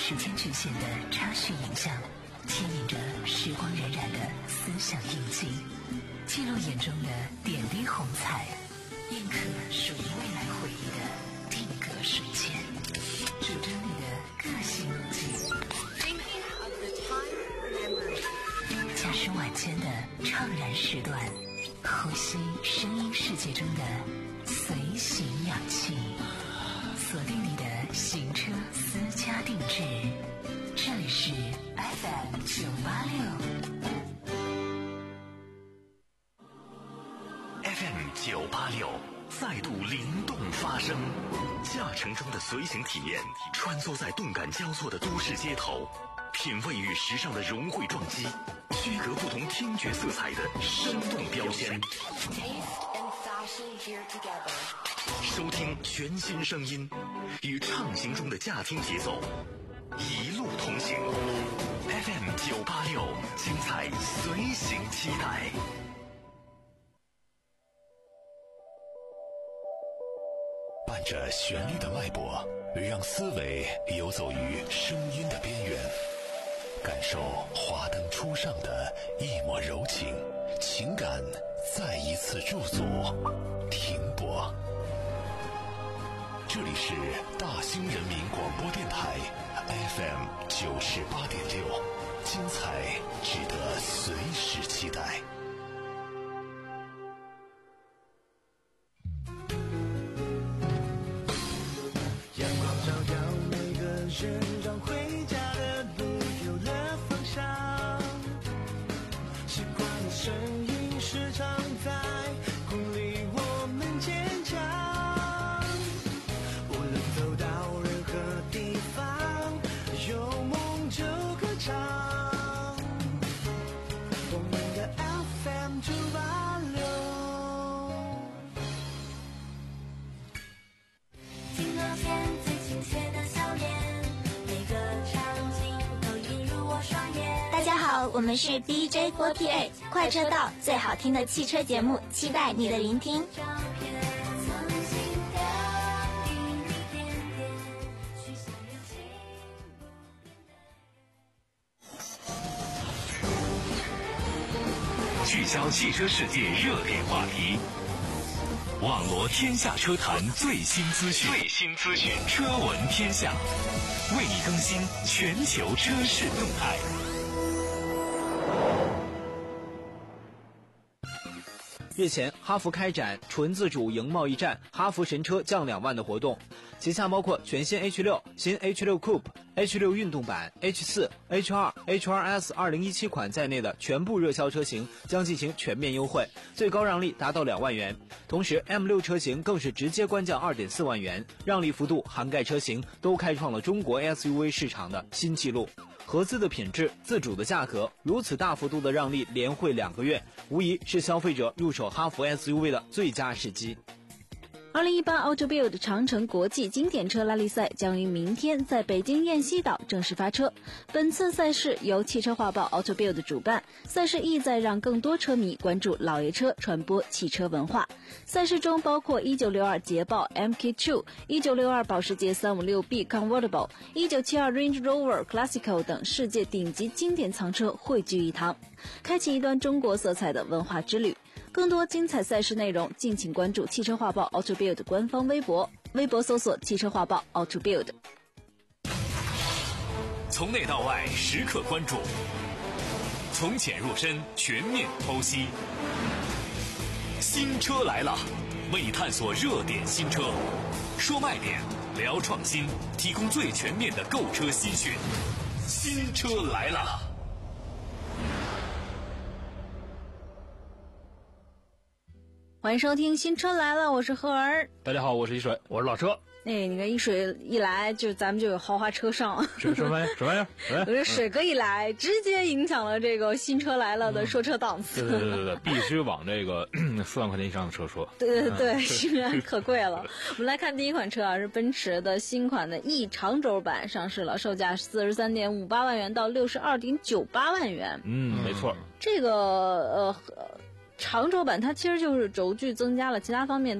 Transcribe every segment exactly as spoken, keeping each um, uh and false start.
时间局限的插叙影像，牵引着时光荏苒的思想印记，记录眼中的点滴红彩，印刻属于未来回忆的定格瞬间，主张你的个性路径。驾驶晚间的怅然时段，呼吸声音世界中的随行氧气，锁定你的行车私家定制，这里是 F M 九八六 F M 九八六再度灵动发声，驾乘中的随行体验，穿梭在动感交错的都市街头，品味与时尚的融汇撞击，区隔不同听觉色彩的生动标签，收听全新声音，与畅行中的驾听节奏一路同行。 F M 九八六，精彩随行期待。伴着旋律的脉搏，让思维游走于声音的边缘，感受华灯初上的一抹柔情，情感再一次驻足停泊。这里是大兴人民广播电台 F M 九十八点六，精彩值得随时期待。 阳光照耀每个人，让回家的路有了方向。习惯的声音时常在鼓励我们坚强。无论走到任何地方，有梦就歌唱。我们的 F M 九八六。 镜头前最亲切的笑脸，每个场景都映入我双眼。 大家好，我们是 D J 四十八 快车道，最好听的汽车节目，期待你的聆听。 照片曾经的一粒点点，许下流情不变的。 聚焦汽车世界热点话题，网罗天下车坛最新资讯，最新资讯，车闻天下，为你更新全球车市动态。 日前，哈弗开展纯自主赢贸易战，哈弗神车降两万的活动，旗下包括全新 H 六、新 H 六 Coupe、H 六 运动版、H 四、H 二、H 二 S 二零一七款在内的全部热销车型将进行全面优惠，最高让利达到两万元。同时 M 六 车型更是直接官降 二点四万元，让利幅度涵盖车型都开创了中国 S U V 市场的新纪录。合资的品质，自主的价格，如此大幅度的让利连惠两个月，无疑是消费者入手哈弗 S U V 的最佳时机。 二零一八 Auto Build 长城国际经典车拉力赛将于明天在北京雁西岛正式发车。本次赛事由汽车画报 Auto Build 主办，赛事意在让更多车迷关注老爷车，传播汽车文化。赛事中包括一九六二捷豹 M K 二、一九六二保时捷 三五六 B Convertible、一九七二 Range Rover Classico 等世界顶级经典藏车汇聚一堂，开启一段中国色彩的文化之旅。更多精彩赛事内容，敬请关注汽车画报 Auto Build 官方微博，微博搜索汽车画报 Auto Build。 从内到外时刻关注，从浅入深全面剖析。新车来了，为你探索热点新车，说卖点，聊创新，提供最全面的购车新讯。新车来了。 欢迎收听新车来了，我是赫儿。 大家好，我是一水，我是老车。 哎，你看一水一来，就咱们就有豪华车上。 什什么玩意儿？什么玩意儿？ 我这水哥一来，直接影响了这个新车来了的说车档次。 对对对对对，必须往这个四万块钱以上的车说。 对对对，实在可贵了。我们来看第一款车啊，是奔驰的新款的 E 长轴版上市了，售价四十三点五八万元到六十二点九八万元。 嗯，没错。 这个呃。长轴版它其实就是轴距增加了，其他方面都是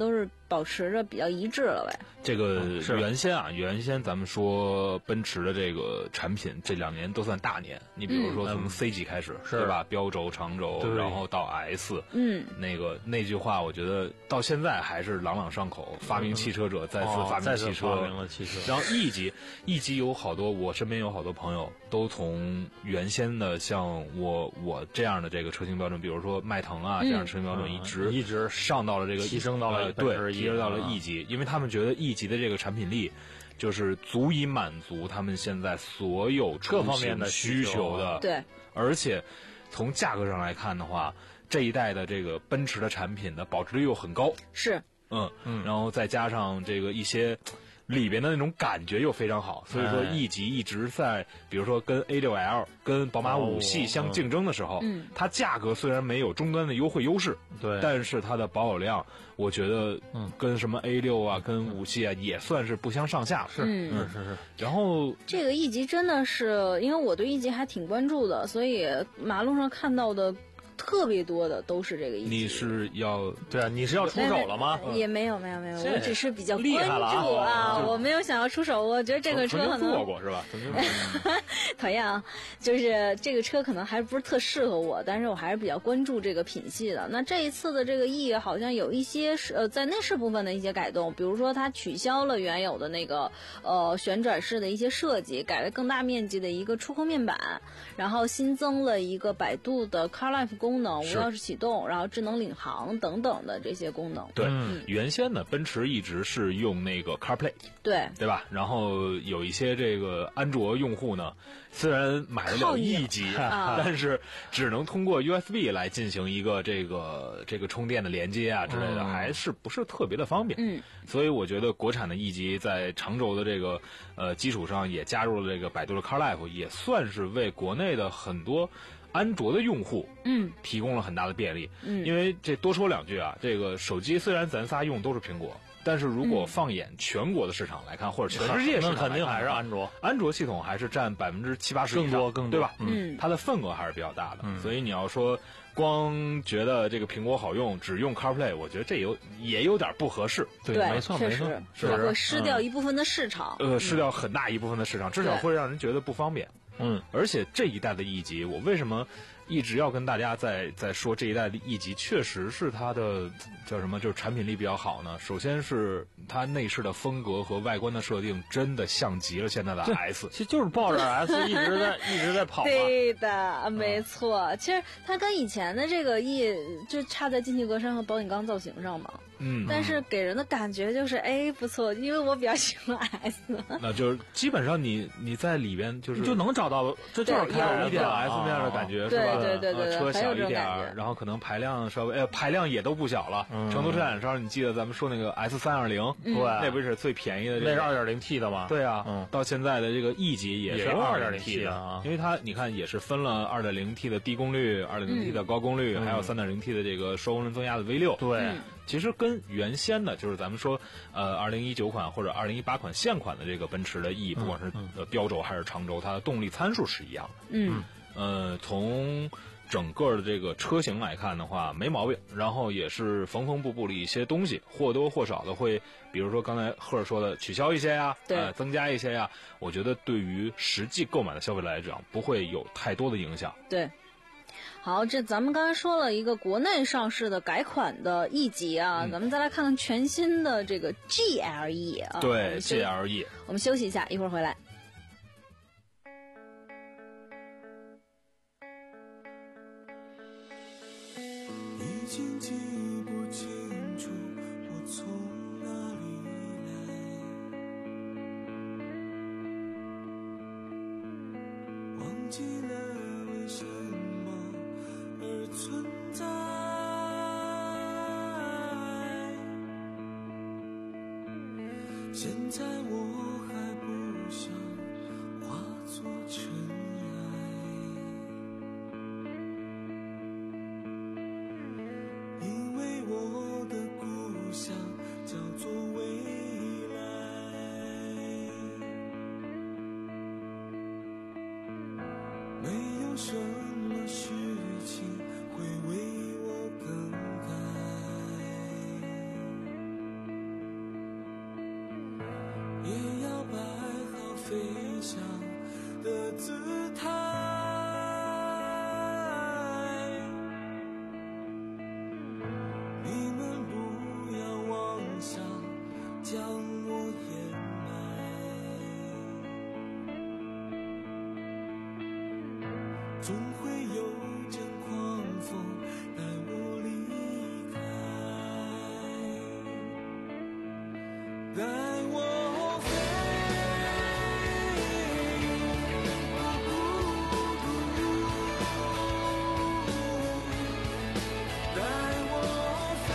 保持着比较一致了呗。 这个原先啊，原先咱们说奔驰的这个产品这两年都算大年。你比如说从 C 级开始， 嗯、 对吧？标轴、长轴，然后到 S， 嗯， 那个那句话，我觉得到现在还是朗朗上口。发明汽车者再次发明汽车， 哦、发明了汽车。 然后 E 级 ，E 级有好多，我身边有好多朋友都从原先的像我我这样的这个车型标准，比如说迈腾啊、嗯、这样的车型标准，一直、 嗯、一直上到了这个提升到了、 呃、对，提升到了 E 级，因为他们觉得 E 级的这个产品力就是足以满足他们现在所有各方面的需求的， 对， 而且从价格上来看的话，这一代的这个奔驰的产品的保值率又很高， 是， 嗯嗯，然后再加上这个一些里边的那种感觉又非常好，所以说 E 级一直在，比如说跟 A 六 L 跟宝马五系相竞争的时候， 嗯， 它价格虽然没有终端的优惠优势， 对， 但是它的保有量，我觉得跟什么 A 六 啊、跟五系啊也算是不相上下， 是，嗯是是。 然后这个 E 级真的是，因为我对 E 级还挺关注的，所以马路上看到的特别多的都是这个 E 级。 你是要对啊？你是要出手了吗？ 也没有没有没有，我只是比较关注啊，我没有想要出手。我觉得这个车可能做过是吧？ 讨厌啊，就是这个车可能还不是特适合我，但是我还是比较关注这个品系的。那这一次的这个 E 好像有一些是呃在内饰部分的一些改动，比如说它取消了原有的那个呃旋转式的一些设计，改了更大面积的一个触控面板，然后新增了一个百度的 CarLife 功能，无钥匙启动，然后智能领航等等的这些功能。 对，嗯、原先呢，奔驰一直是用那个 CarPlay， 对对吧？然后有一些这个安卓用户呢，虽然买得了 E 级， 啊、 但是只能通过 U S B 来进行一个这个这个充电的连接啊之类的，嗯、还是不是特别的方便。 嗯， 所以我觉得国产的 E 级在长轴的这个呃基础上，也加入了这个百度的 CarLife， 也算是为国内的很多安卓的用户， 嗯， 提供了很大的便利。 嗯， 因为这多说两句啊，这个手机虽然咱仨用都是苹果，但是如果放眼全国的市场来看，嗯、或者全世界市场来看， 肯定还是安卓， 安卓系统还是占百分之七八十以上， 更多更多， 对吧？ 嗯， 它的份额还是比较大的。 嗯， 所以你要说光觉得这个苹果好用，只用 CarPlay， 我觉得这有也有点不合适。 对， 没错没错， 是不是会失掉一部分的市场？ 呃，失掉很大一部分的市场，至少会让人觉得不方便。 嗯， 而且这一代的 E 级，我为什么一直要跟大家在在说这一代的 E 级确实是它的叫什么，就是产品力比较好呢？首先是它内饰的风格和外观的设定真的像极了现在的 S， 其实就是抱着 S 一直在一直在跑嘛。 对的，没错。嗯、其实它跟以前的这个 E 就差在进气格栅和保险杠造型上嘛。 嗯， 但是给人的感觉就是哎不错，因为我比较喜欢 S。 那就是基本上你你在里边就是就能找到，这就是有一点 S 面的感觉，是吧？ 对对对对， 车小一点，然后可能排量稍微，哎，排量也都不小了。 嗯、 成都车展上，你记得咱们说那个 S 三二零， 对， 那不是最便宜的、这个， 那是二点零 T 的吗？ 对啊， 嗯， 到现在的这个 E 级也是二点零 T 的啊， 因为它你看也是分了二点零 T 的低功率、二点零 T 的高功率， 嗯、 还有三点零 T 的这个双涡轮增压的 V 六。 对。 嗯其实跟原先的，就是咱们说，呃，二零一九款或者二零一八款现款的这个奔驰的 E，、嗯、不管是呃标轴还是长轴，它的动力参数是一样的。 嗯， 呃，从整个的这个车型来看的话，没毛病。然后也是缝缝补补的一些东西，或多或少的会，比如说刚才赫尔说的取消一些呀， 对、 呃，增加一些呀。我觉得对于实际购买的消费者来讲，不会有太多的影响。 对。好，这咱们刚才说了一个国内上市的改款的 E 级啊、嗯，咱们再来看看全新的这个 G L E 啊。 对 ，G L E。 我们休息一下，一会儿回来。 已经记不清楚我从哪里来，忘记了为什么而存在，现在我还不想化作尘埃，因为我的故乡叫做未来，没有什么事情会为我更改。 飞翔的姿态。你们不要妄想将我掩埋，总会有阵狂风带我离开，带我飞，不孤独，带我飞，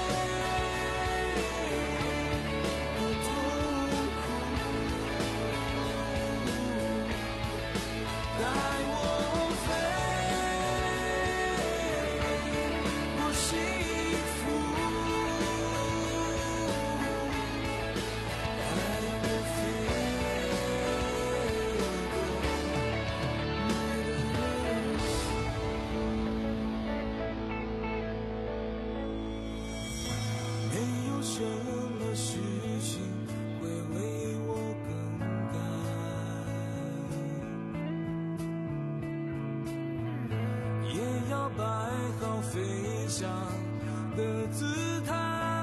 不痛苦，带我飞，不幸福，带我飞，没有什么事情会为我更改，也要摆好飞翔的姿态。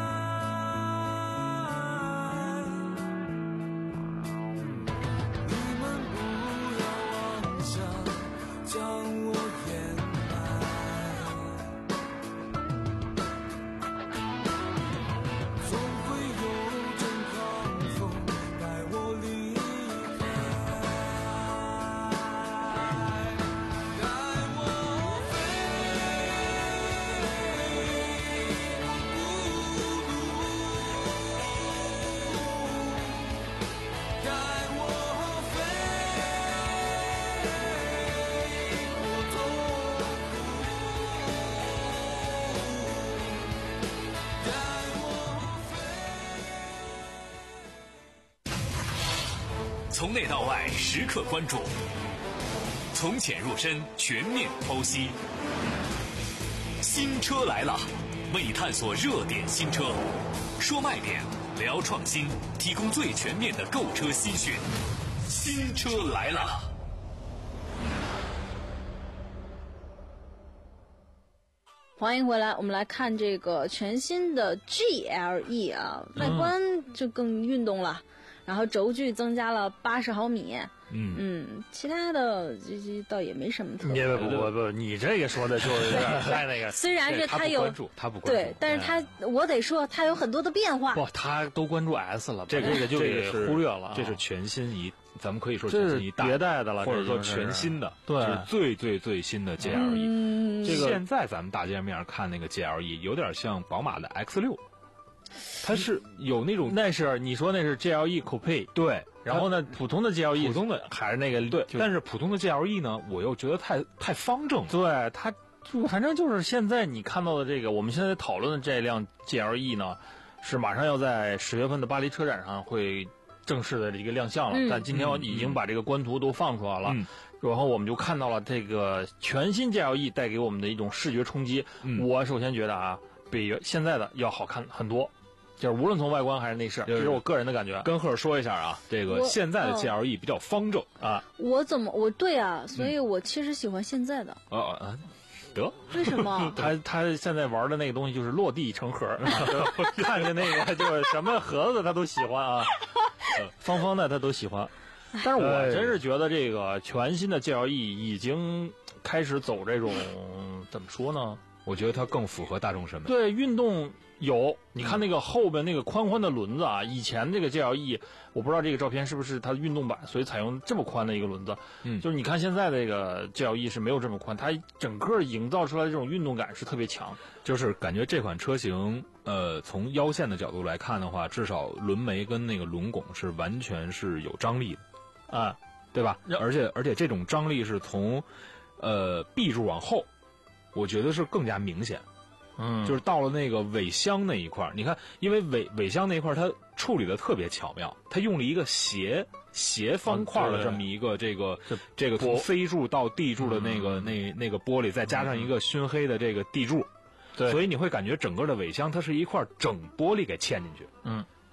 你们不要妄想将我掩埋，总会有阵狂风带我离开，带我飞，不孤独，带我飞，不痛苦，带我飞。 从内到外，时刻关注；从浅入深，全面剖析。新车来了，为你探索热点新车，说卖点，聊创新，提供最全面的购车新讯。新车来了。 欢迎回来，我们来看这个全新的 G L E 啊，外观就更运动了，然后轴距增加了八十毫米， 嗯嗯，其他的这这倒也没什么特你别。 不不不，你这个说的就有点太那个。 虽然是他不有关注，他不关注， 对，但是它我得说它有很多的变化。 不，他都关注 S 了， 这个这个就给这个是忽略了啊。 这是全新一，咱们可以说这是全新一代迭代的了， 或者说这已经是全新的， 对是最最最新的 G L E。 嗯， 这个现在咱们大街面看那个 G L E 有点像宝马的 X 六，它是有那种那是你说那是 G L E Coupe， 对， 然后呢，普通的 G L E 普通的还是那个对， 就但是普通的 G L E 呢，我又觉得太太方正了。 对它，就反正就是现在你看到的这个，我们现在讨论的这辆 G L E 呢，是马上要在十月份的巴黎车展上会正式的一个亮相了。 嗯但今天我已经把这个官图都放出来了， 嗯然后我们就看到了这个全新 G L E 带给我们的一种视觉冲击。 嗯我首先觉得啊，比现在的要好看很多，就是无论从外观还是内饰， 就是这是我个人的感觉。 跟赫说一下啊，这个我现在的哦 G L E 比较方正啊， 我怎么我对啊，所以我其实喜欢现在的。 呃呃，得为什么？ 他他现在玩的那个东西就是落地成盒，看着那个就是什么盒子他都喜欢啊，呃方方的他都喜欢。但是我真是觉得这个全新的 G L E 已经开始走这种怎么说呢？ 我觉得它更符合大众审美。 对，运动有，你看那个后边那个宽宽的轮子啊，以前这个 G L E 我不知道这个照片是不是它的运动版，所以采用这么宽的一个轮子。 嗯， 就是你看现在这个 G L E 是没有这么宽，它整个营造出来的这种运动感是特别强。 就是感觉这款车型，呃，从腰线的角度来看的话，至少轮眉跟那个轮拱是完全是有张力的。 啊， 对吧？而且而且这种张力是从，呃，B 柱往后，我觉得是更加明显。 嗯， 就是到了那个尾箱那一块，你看，因为尾尾箱那一块它处理的特别巧妙，它用了一个斜斜方块的这么一个这个、 这这个从 C 柱到 D 柱的那个、嗯、那那个玻璃，再加上一个熏黑的这个 D 柱， 对， 所以你会感觉整个的尾箱它是一块整玻璃给嵌进去。 嗯。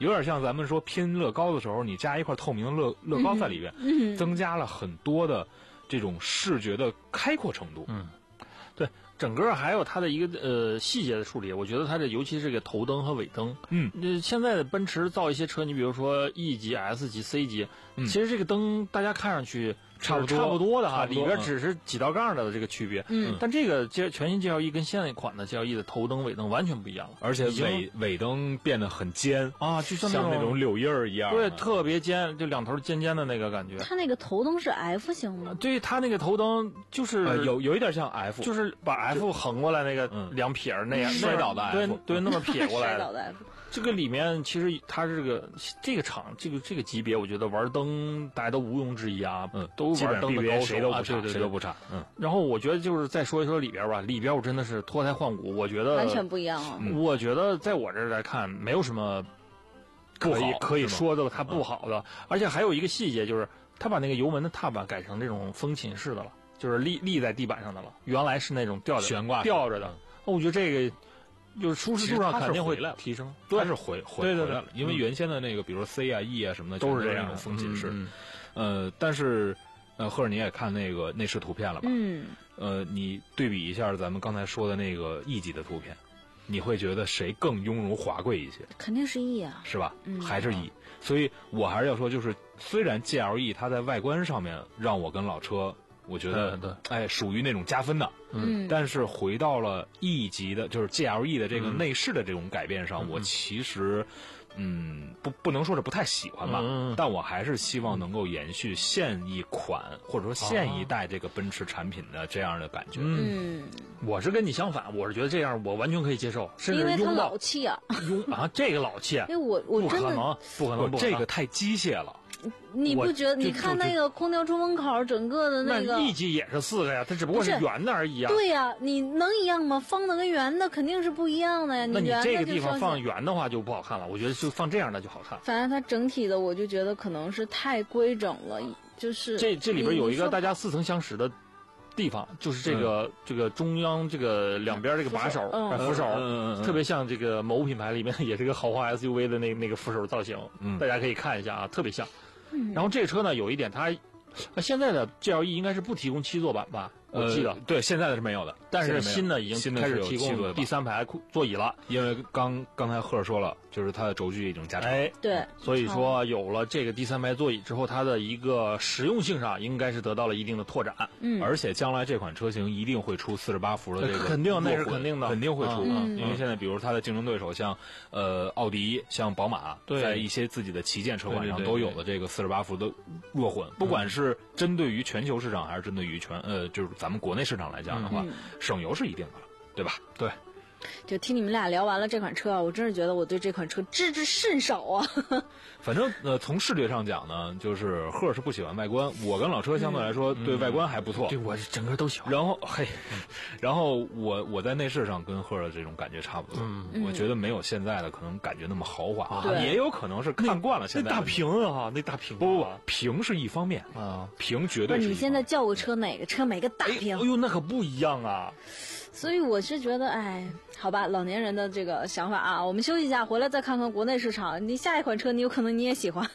有点像咱们说拼乐高的时候，你加一块透明的乐乐高在里边， 嗯， 增加了很多的这种视觉的开阔程度。 嗯，对，整个还有它的一个呃细节的处理，我觉得它这尤其是这个头灯和尾灯， 嗯， 呃，现在的奔驰造一些车，你比如说 E 级、S 级、C 级， 嗯、 其实这个灯大家看上去差不多差不多的哈， 里边只是几道杠的这个区别。 嗯， 但这个全全新 G L E 跟现在款的 G L E 的头灯尾灯完全不一样了， 而且尾尾灯变得很尖啊，就像像那种柳叶儿一样， 对，特别尖，就两头尖尖的那个感觉。 它那个头灯是 F 型吗？ 对，它那个头灯就是、 呃、有有一点像 F， 就是把 F 横过来那个两撇那样、嗯、 摔倒的 F， 对对，那么撇过来摔倒的 F。 这个里面其实它这个这个厂这个这个级别，我觉得玩灯大家都毋庸置疑啊， 嗯， 都玩灯的高手， 谁都不差， 对对对， 谁都不差，嗯。 然后我觉得就是再说一说里边吧，里边我真的是脱胎换骨，我觉得完全不一样啊。 我觉得在我这儿来看，没有什么可以可以说的它不好的，嗯、而且还有一个细节就是，他把那个油门的踏板改成这种风琴式的了，就是立立在地板上的了，原来是那种吊着悬挂吊着的。嗯、我觉得这个。就是舒适度上肯定会提升， 它是回回对对回来了，因为原先的那个，比如说 C 啊、E 啊什么的， 都是这样的风琴式。 嗯呃，但是呃，赫尔你也看那个内饰图片了吧？ 嗯。 呃，你对比一下咱们刚才说的那个 E 级的图片，你会觉得谁更雍容华贵一些？ 肯定是 E 啊， 是吧？ 嗯， 还是 E。所以我还是要说，就是虽然 G L E 它在外观上面让我跟老车。我觉得， 对， 哎，属于那种加分的， 嗯， 但是回到了 E 级的，就是 G L E 的这个内饰的这种改变上， 嗯、 我其实，嗯，不不能说是不太喜欢吧， 嗯、 但我还是希望能够延续现一款、嗯、或者说现一代这个奔驰产品的这样的感觉。 嗯， 我是跟你相反，我是觉得这样我完全可以接受，甚至因为它老气啊， 拥啊，这个老气， 哎，我我不可真的能，不可能，不可能这个太机械了。 你不觉得？你看那个空调出风口，整个的那个 E 级也是四个呀，它只不过是圆的而已啊。 对呀，你能一样吗？方的跟圆的肯定是不一样的呀。 那你这个地方放圆圆的话就不好看了，我觉得就放这样的就好看。 反正它整体的，我就觉得可能是太规整了，就是这这里边有一个大家似曾相识的地方，就是这个、嗯、这个中央这个两边这个把手、 嗯、 扶手、 嗯嗯， 特别像这个某品牌里面也是个豪华 S U V 的那那个扶手造型， 嗯， 大家可以看一下啊，特别像。 嗯、 然后这车呢有一点它，现在的 G L E 应该是不提供七座版吧？我记得、 呃、对，现在的是没有的， 但是新的已经开始提供第三排座椅了， 因为刚刚才赫尔说了，就是它的轴距已经加长， 哎， 对， 所以说有了这个第三排座椅之后，它的一个实用性上应该是得到了一定的拓展， 嗯， 而且将来这款车型一定会出四十八伏的这个， 肯定那是肯定的， 肯定会出， 嗯、 因为现在比如它的竞争对手像呃奥迪、像宝马， 对， 在一些自己的旗舰车款上对对对对都有了这个四十八伏的弱混，不管是针对于全球市场还是针对于全呃就是咱们国内市场来讲的话， 嗯、 省油是一定的了，对吧？ 对。 就听你们俩聊完了这款车啊，我真是觉得我对这款车知之甚少啊。 反正呃，从视觉上讲呢，就是赫尔是不喜欢外观，我跟老车相对来说、嗯、对外观还不错， 对我整个都喜欢。 然后嘿，然后我我在内饰上跟赫尔的这种感觉差不多， 嗯， 我觉得没有现在的可能感觉那么豪华， 啊、 也有可能是看惯了现在那大屏啊，那大屏、啊、 不不屏是一方面啊， 屏绝对是一方面。 你现在叫个车哪个车没个大屏？ 哎呦，那可不一样啊。 所以我是觉得，哎，好吧，老年人的这个想法啊，我们休息一下，回来再看看国内市场。你下一款车，你有可能你也喜欢。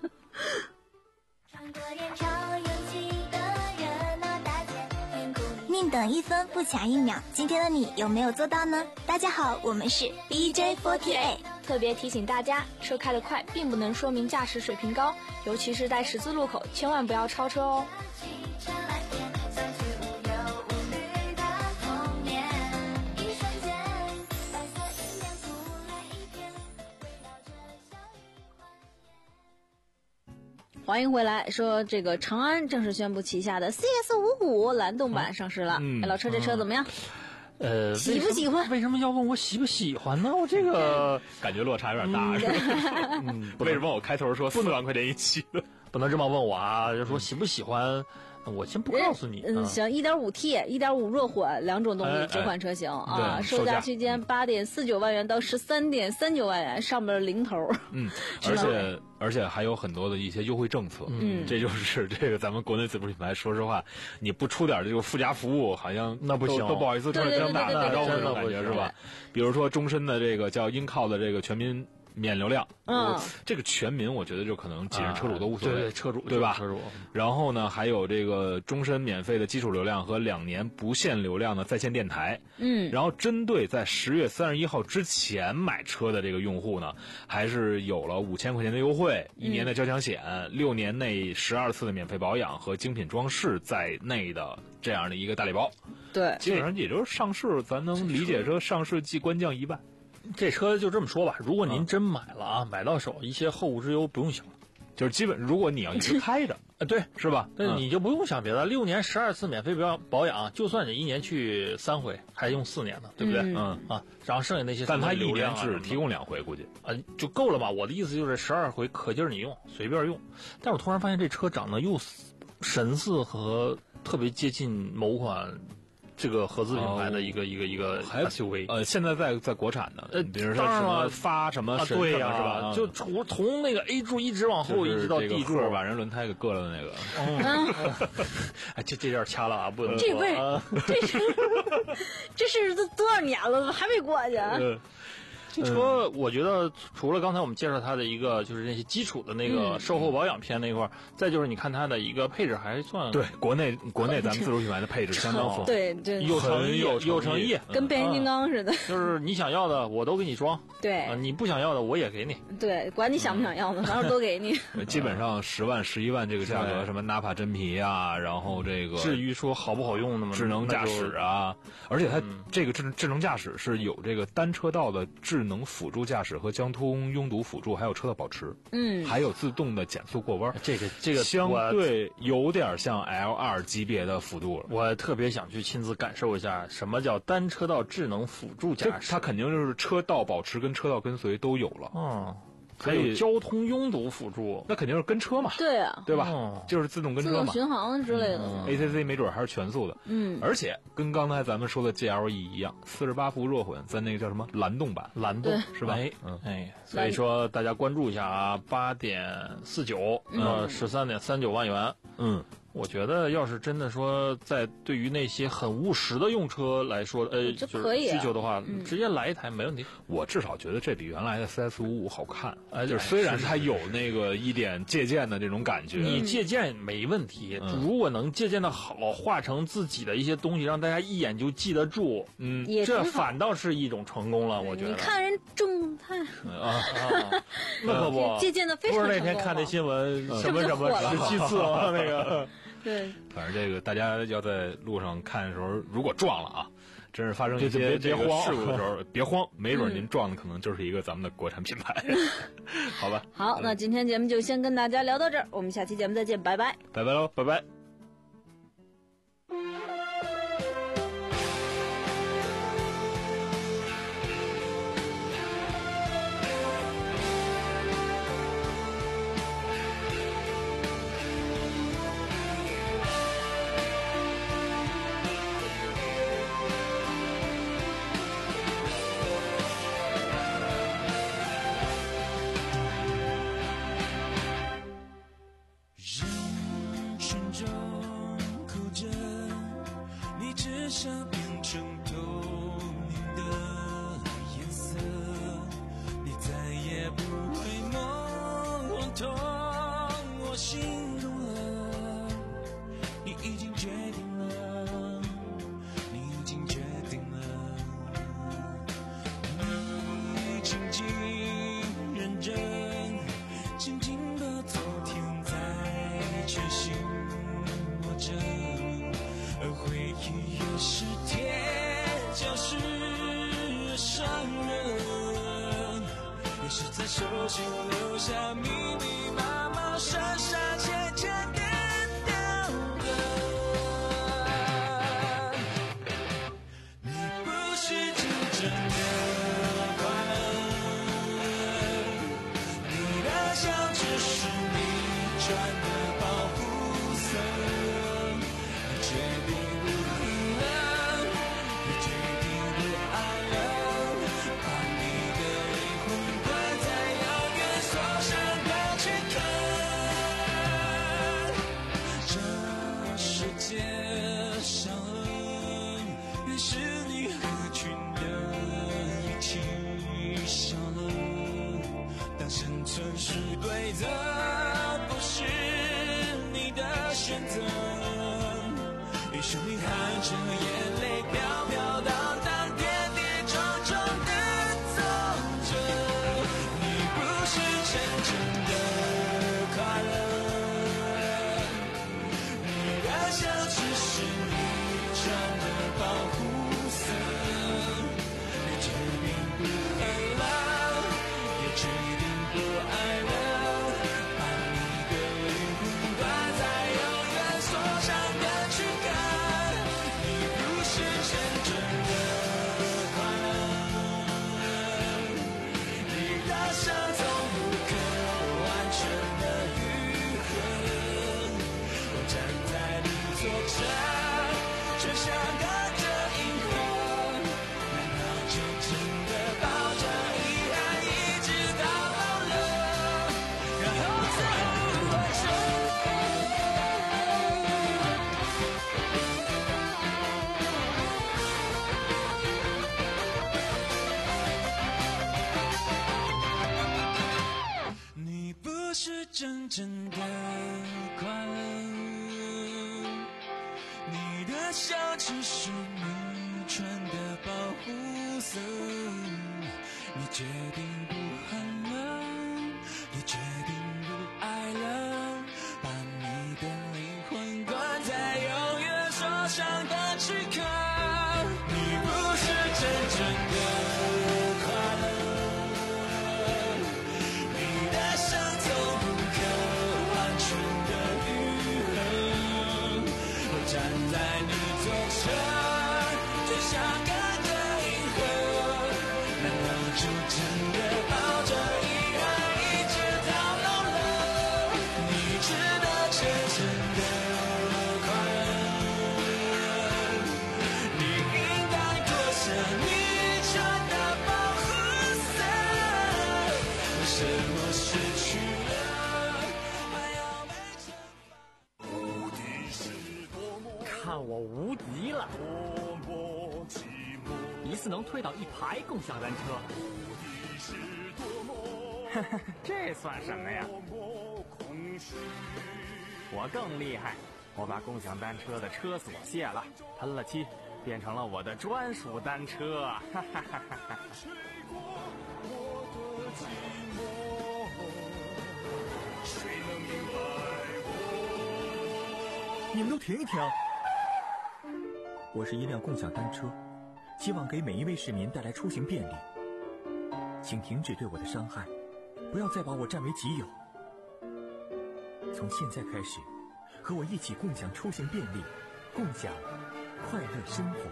宁等一分不抢一秒，今天的你有没有做到呢？大家好，我们是 D J 四十八。 特别提醒大家，车开得快并不能说明驾驶水平高，尤其是在十字路口，千万不要超车哦。 欢迎回来，说这个长安正式宣布旗下的 C S 五五蓝动版上市了。 嗯， 哎，老车这车怎么样？ 呃， 喜不喜欢？ 为什么要问我喜不喜欢呢？我这个感觉落差有点大，是吧？嗯，为什么我开头说四万块钱一期的？ 不能这么问我啊！就说喜不喜欢。我先不告诉你。 嗯，嗯行 ，一点五 T、一点五弱混两种动力这款车型、 哎哎、 啊，售价区间八点四九万元到十三点三九万元，上面零头。 嗯，而且而且还有很多的一些优惠政策。 嗯， 这就是这个咱们国内自主品牌，说实话，你不出点这个附加服务，好像那不行， 都, 都不好意思跟人打打招呼那种感觉是吧？比如说终身的这个叫英靠的这个全民免流量。 嗯， 这个全民我觉得就可能几人车主都无所谓， 对对，车主对吧？ 车主。 然后呢，还有这个终身免费的基础流量和两年不限流量的在线电台。 嗯， 然后针对在十月三十一号之前买车的这个用户呢，还是有了五千块钱的优惠，一年的交强险，六年内十二次的免费保养和精品装饰在内的这样的一个大礼包。 对， 基本上也就是上市，咱能理解说上市即官降一半。 这车就这么说吧，如果您真买了啊，买到手一些后顾之忧不用想了， 就是基本如果你要一直开着， 啊对， 是吧？ 那你就不用想别的，六年十二次免费保保养，就算你一年去三回，还用四年呢，对不对？ 嗯啊，然后剩下那些， 但他一年只提供两回，估计啊就够了吧？我的意思就是十二回可劲儿你用，随便用。但我突然发现这车长得又神似和特别接近某款。这个合资品牌的一个、哦、一个一个 S U V， 呃，现在在在国产的， 呃， 比如说什么发什么神对呀、 啊，是吧？ 啊、就从从那个 A 柱一直往后，一直到 D 柱， 把人轮胎给硌了的那个。 哦、哎，这这点掐了啊，不能这不是，这是这是都多少年了，还没过去。 呃这车我觉得除了刚才我们介绍它的一个就是那些基础的那个售后保养片那块儿、嗯，再就是你看它的一个配置还算对国内国内咱们自主品牌的配置相当丰富， 对对， 有诚意有诚意， 跟变形金刚似的， 嗯、就是你想要的我都给你装， 对、 啊，你不想要的我也给你， 对，管你想不想要呢，反正都给你。 基本上十万十一万这个价格，什么纳帕真皮啊，然后这个至于说好不好用，那么智能驾驶啊，而且它这个智智能驾驶是有这个单车道的智能辅助驾驶。和交通拥堵辅助，还有车道保持， 嗯， 还有自动的减速过弯， 这个这个相对有点像 L 二 级别的辅助了。 我特别想去亲自感受一下什么叫单车道智能辅助驾驶， 它肯定就是车道保持跟车道跟随都有了。 嗯。还有交通拥堵辅助， 那肯定是跟车嘛， 对啊， 对吧？ 哦、 就是自动跟车嘛， 自动巡航之类的。 嗯、A C C 没准还是全速的， 嗯， 而且跟刚才咱们说的 G L E 一样，四十八伏弱混，在那个叫什么蓝动版， 蓝动是吧？ 哎，嗯，哎，所以说大家关注一下啊，八点四九，呃，十三点三九万元， 嗯。 我觉得，要是真的说，在对于那些很务实的用车来说，呃，就是需求的话， 嗯、 直接来一台没问题。 我至少觉得这比原来的 C S 五五好看， 哎， 就是虽然它有那个一点借鉴的这种感觉， 你借鉴没问题， 嗯、 如果能借鉴的好，画成自己的一些东西，让大家一眼就记得住， 嗯， 这反倒是一种成功了。我觉得。 你看人众泰啊啊，那可不， 借鉴的非常成功。 不是那天看那新闻，什么什么十七次啊，那个。 对， 反正这个大家要在路上看的时候，如果撞了啊，真是发生一些别别慌事故的时候，别慌，没准您撞的可能就是一个咱们的国产品牌，好吧？ 好，那今天节目就先跟大家聊到这儿，我们下期节目再见，拜拜， 拜拜喽，拜拜。 手心留下密密麻麻、傻傻浅浅的雕刻。你不是真正的快乐，你的笑只是你穿的保护色。你决定不恨了，你决定不爱了，把你的灵魂关在遥远锁上。 是对的，不是你的选择。于是你含着眼泪飘飘荡荡，跌跌撞撞地走着。你不是真正的快乐，你的笑只是你穿的保护色。你决定不恨了，也决定不爱了，把你的灵魂关在永远锁上的躯干。你不是真正的快乐，你的伤从不可完全的愈合。我站在你左侧，却像隔着银河。难道就真的抱着遗憾一直到老了，然后再无回首？你不是真正的快乐，你的笑只是你穿的保护色。你决定不恨了，也决定不爱了，把你的灵魂关在永远锁上的躯壳。你不是真正的快乐，你的伤从不可完全的愈合。我站在你左侧，就像隔着银河。难道就真的抱着遗憾一直到老了？你值得真正的快乐，你应该脱下你穿的保护色。什么失去了，还要被惩罚？无敌是多么看我无敌了！ 多么寂寞， 一次能推倒一排共享单车， 无敌是多么呵呵，这算什么呀？ 多么空虚。 我更厉害，我把共享单车的车锁卸了，喷了漆，变成了我的专属单车。哈哈哈哈哈！ 吹过我的寂寞，谁能明白我？ 你们都停一停！我是一辆共享单车，希望给每一位市民带来出行便利。请停止对我的伤害，不要再把我占为己有。从现在开始，和我一起共享出行便利，共享快乐生活。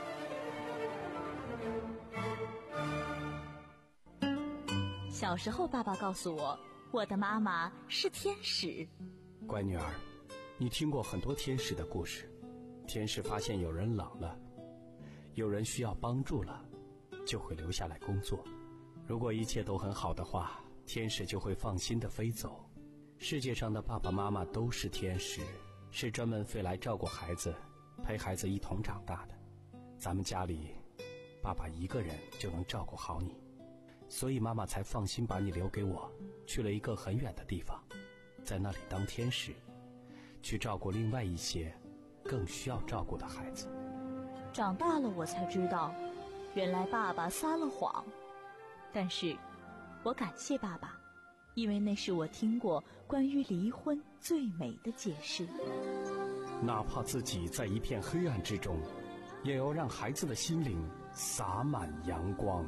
小时候，爸爸告诉我，我的妈妈是天使。 乖女儿，你听过很多天使的故事。天使发现有人老了，有人需要帮助了，就会留下来工作。如果一切都很好的话，天使就会放心地飞走。世界上的爸爸妈妈都是天使，是专门飞来照顾孩子，陪孩子一同长大的。咱们家里，爸爸一个人就能照顾好你，所以妈妈才放心把你留给我，去了一个很远的地方，在那里当天使，去照顾另外一些更需要照顾的孩子。 长大了我才知道，原来爸爸撒了谎。但是我感谢爸爸，因为那是我听过关于离婚最美的解释。 哪怕自己在一片黑暗之中，也要让孩子的心灵洒满阳光。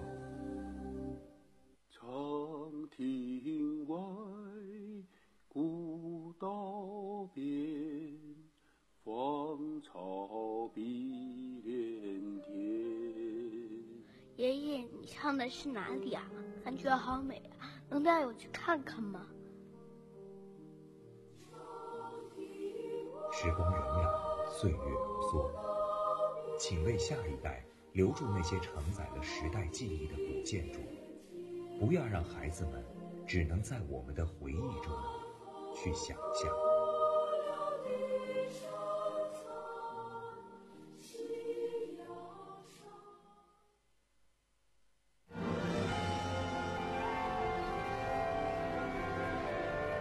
长亭外，古道边，芳草碧连天。 爷爷，你唱的是哪里啊？感觉好美啊，能带我去看看吗？ 时光荏苒，岁月如梭，请为下一代留住那些承载了时代记忆的古建筑，不要让孩子们只能在我们的回忆中去想象。